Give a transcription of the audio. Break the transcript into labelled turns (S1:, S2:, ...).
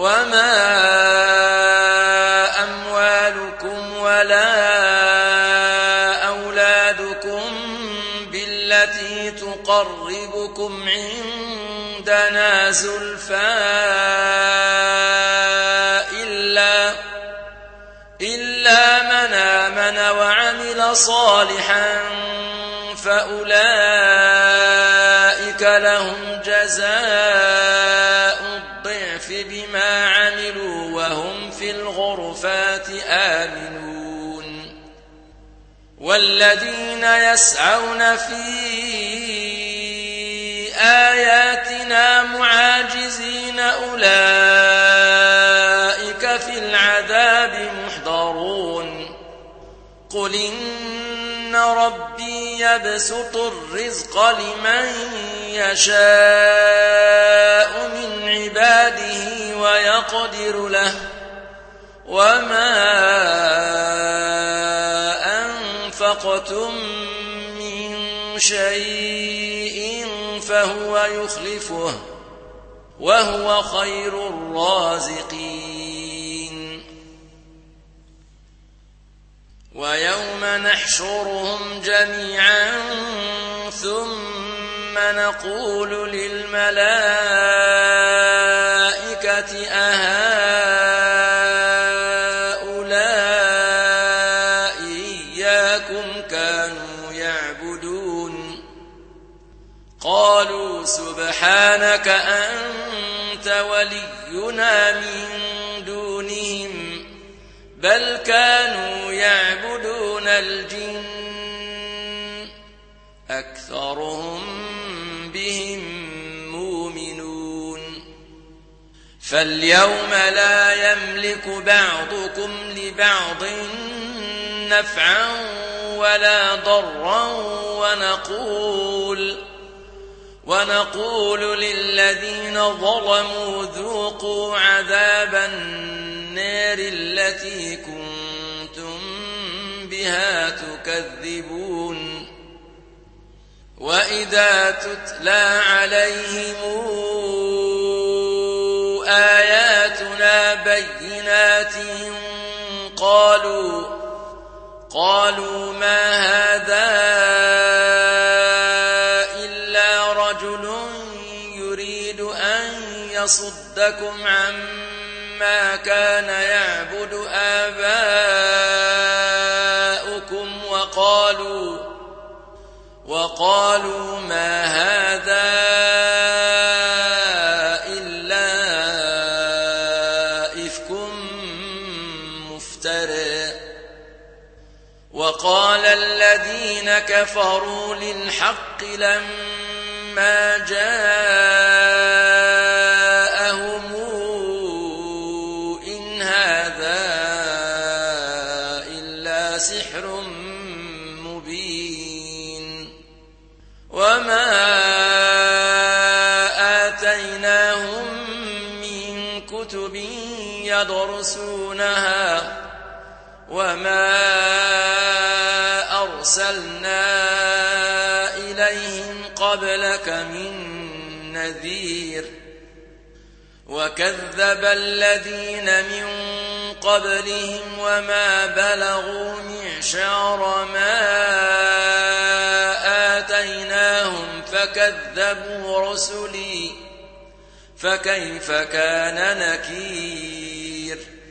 S1: وما أموالكم ولا أولادكم بالتي تقربكم عندنا زلفى إلا من آمن وعمل صالحا فأولئك لهم جزاء الضعف بما عملوا وهم في الغرفات آمنون والذين يسعون في آياتنا معاجزين أولئك في العذاب محضرون قل إن ربي يبسط الرزق لمن يشاء من عباده ويقدر له وما أنفقتم من شيء فهو يخلفه وهو خير الرازقين ويوم نحشرهم جميعا ثم نقول للملائكة أهؤلاء إياكم كانوا يعبدون قالوا سبحانك أنت ولينا من دونهم بل كانوا يعبدون الجن أكثرهم بهم مؤمنون فاليوم لا يملك بعضكم لبعض نفعا ولا ضرا ونقول للذين ظلموا ذوقوا عذاب النار التي كنتم بها تكذبون وإذا تتلى عليهم آياتنا بينات قالوا ما هذا إلا رجل يريد أن يصدكم عما كان يعبد آباؤكم وقالوا ما هذا إلا إفك مفترى وقال الذين كفروا للحق لما جاءهم إن هذا إلا سحر مبين وما آتيناهم من كتب يدرسونها وما أرسلنا إليهم قبلك من نذير وكذب الذين من قبلهم وما بلغوا معشار ما آتيناهم فكذبوا رسلي فكيف كان نكير